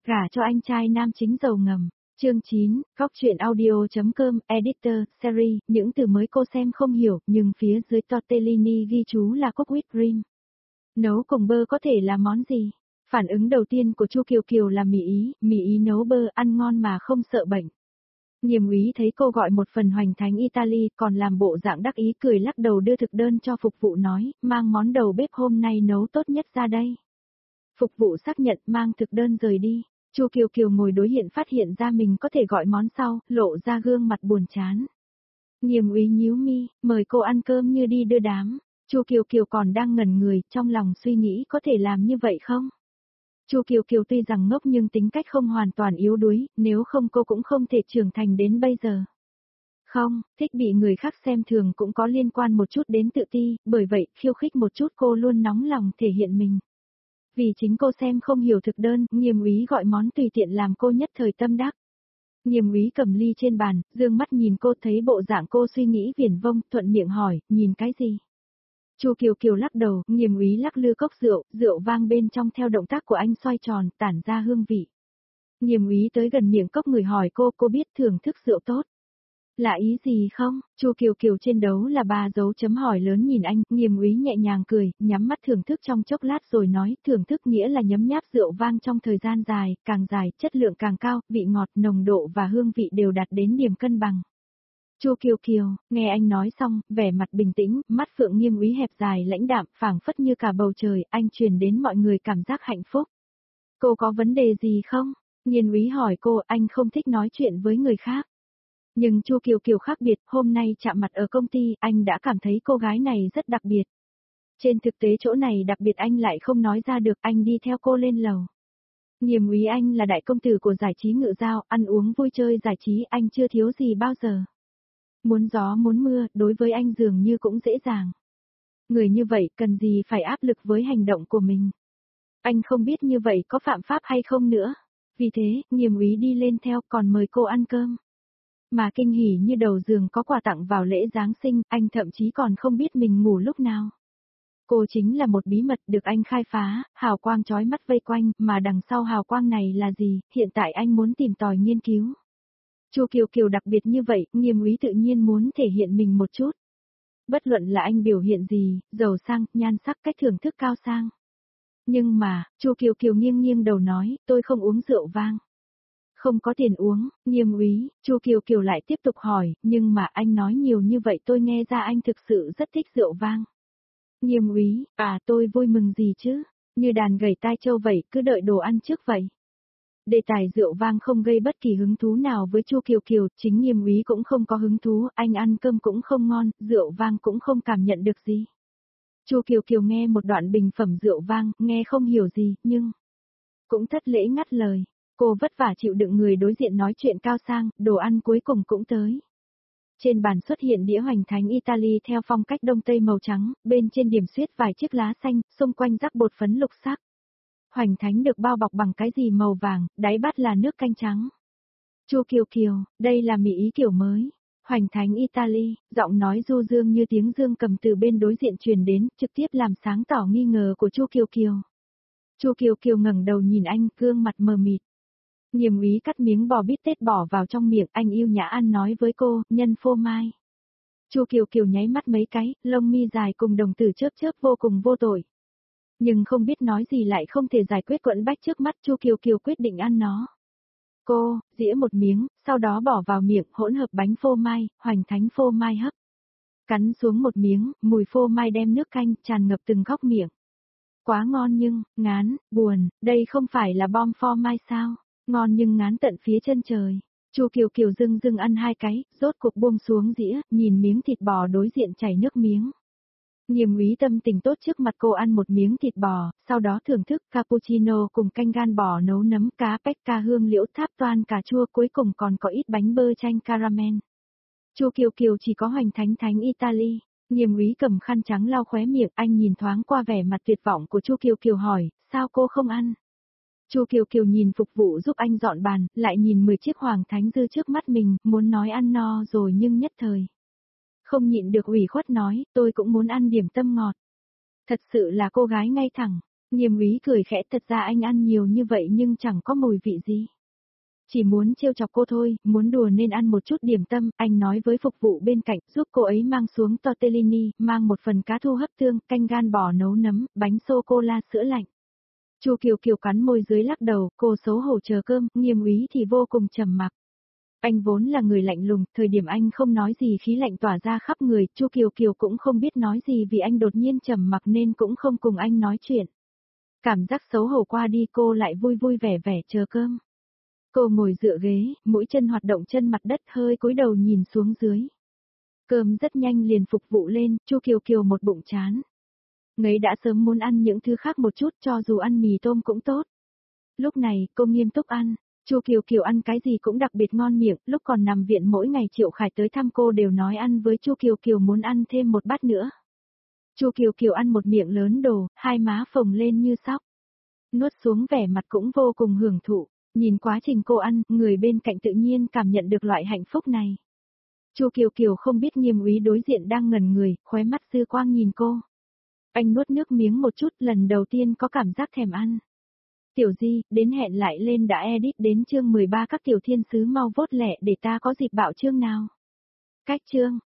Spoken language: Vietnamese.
Gả cho anh trai nam chính giàu ngầm. Chương 9, Góc truyện audio.com, Editor, Series, những từ mới cô xem không hiểu, nhưng phía dưới tortellini ghi chú là cookie with cream. Nấu cùng bơ có thể là món gì? Phản ứng đầu tiên của Chu Kiều Kiều là mì ý nấu bơ ăn ngon mà không sợ bệnh. Nghiêm úy thấy cô gọi một phần hoành thánh Italy còn làm bộ dạng đắc ý cười lắc đầu đưa thực đơn cho phục vụ nói, mang món đầu bếp hôm nay nấu tốt nhất ra đây. Phục vụ xác nhận mang thực đơn rời đi. Chu Kiều Kiều ngồi đối diện phát hiện ra mình có thể gọi món sau, lộ ra gương mặt buồn chán. Nghiêm úy nhíu mi, mời cô ăn cơm như đi đưa đám. Chu Kiều Kiều còn đang ngẩn người, trong lòng suy nghĩ có thể làm như vậy không? Chu Kiều Kiều tuy rằng ngốc nhưng tính cách không hoàn toàn yếu đuối, nếu không cô cũng không thể trưởng thành đến bây giờ. Không, thích bị người khác xem thường cũng có liên quan một chút đến tự ti, bởi vậy khiêu khích một chút cô luôn nóng lòng thể hiện mình. Vì chính cô xem không hiểu thực đơn, Nghiêm úy gọi món tùy tiện làm cô nhất thời tâm đắc. Nghiêm úy cầm ly trên bàn, dương mắt nhìn cô thấy bộ dạng cô suy nghĩ viển vông, thuận miệng hỏi, nhìn cái gì? Chu Kiều Kiều lắc đầu, Nghiêm úy lắc lư cốc rượu, rượu vang bên trong theo động tác của anh xoay tròn, tản ra hương vị. Nghiêm úy tới gần miệng cốc người hỏi cô biết thưởng thức rượu tốt. Là ý gì không? Chu Kiều Kiều trên đấu là 3 dấu chấm hỏi lớn nhìn anh, Nghiêm úy nhẹ nhàng cười, nhắm mắt thưởng thức trong chốc lát rồi nói, thưởng thức nghĩa là nhấm nháp rượu vang trong thời gian dài, càng dài, chất lượng càng cao, vị ngọt, nồng độ và hương vị đều đạt đến điểm cân bằng. Chu Kiều Kiều, nghe anh nói xong, vẻ mặt bình tĩnh, mắt phượng Nghiêm úy hẹp dài lãnh đạm, phảng phất như cả bầu trời, anh truyền đến mọi người cảm giác hạnh phúc. Cô có vấn đề gì không? Nghiêm úy hỏi cô, anh không thích nói chuyện với người khác. Nhưng Chu Kiều Kiều khác biệt, hôm nay chạm mặt ở công ty, anh đã cảm thấy cô gái này rất đặc biệt. Trên thực tế chỗ này đặc biệt anh lại không nói ra được, anh đi theo cô lên lầu. Nghiêm úy anh là đại công tử của giải trí ngự giao, ăn uống vui chơi giải trí anh chưa thiếu gì bao giờ. Muốn gió muốn mưa, đối với anh dường như cũng dễ dàng. Người như vậy cần gì phải áp lực với hành động của mình. Anh không biết như vậy có phạm pháp hay không nữa. Vì thế, Nghiêm úy đi lên theo còn mời cô ăn cơm. Mà kinh hỉ như đầu giường có quà tặng vào lễ Giáng sinh, anh thậm chí còn không biết mình ngủ lúc nào. Cô chính là một bí mật được anh khai phá, hào quang chói mắt vây quanh, mà đằng sau hào quang này là gì, hiện tại anh muốn tìm tòi nghiên cứu. Chu Kiều Kiều đặc biệt như vậy, Nghiêm úy tự nhiên muốn thể hiện mình một chút. Bất luận là anh biểu hiện gì, giàu sang, nhan sắc, cách thưởng thức cao sang. Nhưng mà, Chu Kiều Kiều nghiêng nghiêng đầu nói, tôi không uống rượu vang. Không có tiền uống, Nghiêm úy, Chu Kiều Kiều lại tiếp tục hỏi, nhưng mà anh nói nhiều như vậy tôi nghe ra anh thực sự rất thích rượu vang. Nghiêm úy, tôi vui mừng gì chứ, như đàn gảy tai trâu vậy, cứ đợi đồ ăn trước vậy. Đề tài rượu vang không gây bất kỳ hứng thú nào với Chu Kiều Kiều, chính Nghiêm úy cũng không có hứng thú, anh ăn cơm cũng không ngon, rượu vang cũng không cảm nhận được gì. Chu Kiều Kiều nghe một đoạn bình phẩm rượu vang, nghe không hiểu gì, nhưng cũng thất lễ ngắt lời. Cô vất vả chịu đựng người đối diện nói chuyện cao sang, đồ ăn cuối cùng cũng tới. Trên bàn xuất hiện đĩa hoành thánh Italy theo phong cách đông tây màu trắng, bên trên điểm xuyết vài chiếc lá xanh, xung quanh rắc bột phấn lục sắc. Hoành thánh được bao bọc bằng cái gì màu vàng, đáy bát là nước canh trắng. Chu Kiều Kiều, đây là mì ý kiểu mới. Hoành thánh Italy, giọng nói du dương như tiếng dương cầm từ bên đối diện truyền đến, trực tiếp làm sáng tỏ nghi ngờ của Chu Kiều Kiều. Chu Kiều Kiều ngẩng đầu nhìn anh, gương mặt mờ mịt. Nghiêm úy cắt miếng bò bít tết bỏ vào trong miệng, anh yêu nhã ăn nói với cô, nhân phô mai. Chu Kiều Kiều nháy mắt mấy cái, lông mi dài cùng đồng tử chớp chớp vô cùng vô tội. Nhưng không biết nói gì lại không thể giải quyết quẫn bách trước mắt, Chu Kiều Kiều quyết định ăn nó. Cô, dĩa một miếng, sau đó bỏ vào miệng, hỗn hợp bánh phô mai, hoành thánh phô mai hấp. Cắn xuống một miếng, mùi phô mai đem nước canh tràn ngập từng góc miệng. Quá ngon nhưng, ngán, buồn, đây không phải là bom phô mai sao? Ngon nhưng ngán tận phía chân trời. Chu Kiều Kiều dưng ăn 2 cái, rốt cuộc buông xuống dĩa, nhìn miếng thịt bò đối diện chảy nước miếng. Nghiêm úy tâm tình tốt trước mặt cô ăn một miếng thịt bò, sau đó thưởng thức cappuccino cùng canh gan bò nấu nấm cá pecca hương liễu tháp toan cà chua, cuối cùng còn có ít bánh bơ chanh caramel. Chu Kiều Kiều chỉ có hoành thánh Italy. Nghiêm úy cầm khăn trắng lau khóe miệng, anh nhìn thoáng qua vẻ mặt tuyệt vọng của Chu Kiều Kiều hỏi, sao cô không ăn? Chu Kiều Kiều nhìn phục vụ giúp anh dọn bàn, lại nhìn 10 chiếc hoàng thánh dư trước mắt mình, muốn nói ăn no rồi nhưng nhất thời không nhịn được ủy khuất nói, tôi cũng muốn ăn điểm tâm ngọt. Thật sự là cô gái ngay thẳng. Nghiêm úy cười khẽ, thật ra anh ăn nhiều như vậy nhưng chẳng có mùi vị gì. Chỉ muốn trêu chọc cô thôi, muốn đùa nên ăn một chút điểm tâm, anh nói với phục vụ bên cạnh, giúp cô ấy mang xuống tortellini, mang một phần cá thu hấp tương, canh gan bò nấu nấm, bánh sô-cô-la sữa lạnh. Chu Kiều Kiều cắn môi dưới lắc đầu, cô xấu hổ chờ cơm, Nghiêm úy thì vô cùng trầm mặc. Anh vốn là người lạnh lùng, thời điểm anh không nói gì khí lạnh tỏa ra khắp người, Chu Kiều Kiều cũng không biết nói gì vì anh đột nhiên trầm mặc nên cũng không cùng anh nói chuyện. Cảm giác xấu hổ qua đi cô lại vui vui vẻ vẻ chờ cơm. Cô ngồi dựa ghế, mũi chân hoạt động chân mặt đất hơi cúi đầu nhìn xuống dưới. Cơm rất nhanh liền phục vụ lên, Chu Kiều Kiều một bụng chán. Ngấy đã sớm muốn ăn những thứ khác một chút cho dù ăn mì tôm cũng tốt. Lúc này, cô nghiêm túc ăn. Chu Kiều Kiều ăn cái gì cũng đặc biệt ngon miệng, lúc còn nằm viện mỗi ngày Triệu Khải tới thăm cô đều nói ăn với Chu Kiều Kiều muốn ăn thêm một bát nữa. Chu Kiều Kiều ăn một miệng lớn đồ, hai má phồng lên như sóc. Nuốt xuống vẻ mặt cũng vô cùng hưởng thụ, nhìn quá trình cô ăn, người bên cạnh tự nhiên cảm nhận được loại hạnh phúc này. Chu Kiều Kiều không biết Nghiêm úy đối diện đang ngẩn người, khóe mắt dư quang nhìn cô. Anh nuốt nước miếng một chút, lần đầu tiên có cảm giác thèm ăn. Tiểu Di, đến hẹn lại lên đã edit đến chương 13 các tiểu thiên sứ mau vote lẹ để ta có dịp bạo chương nào. Cách chương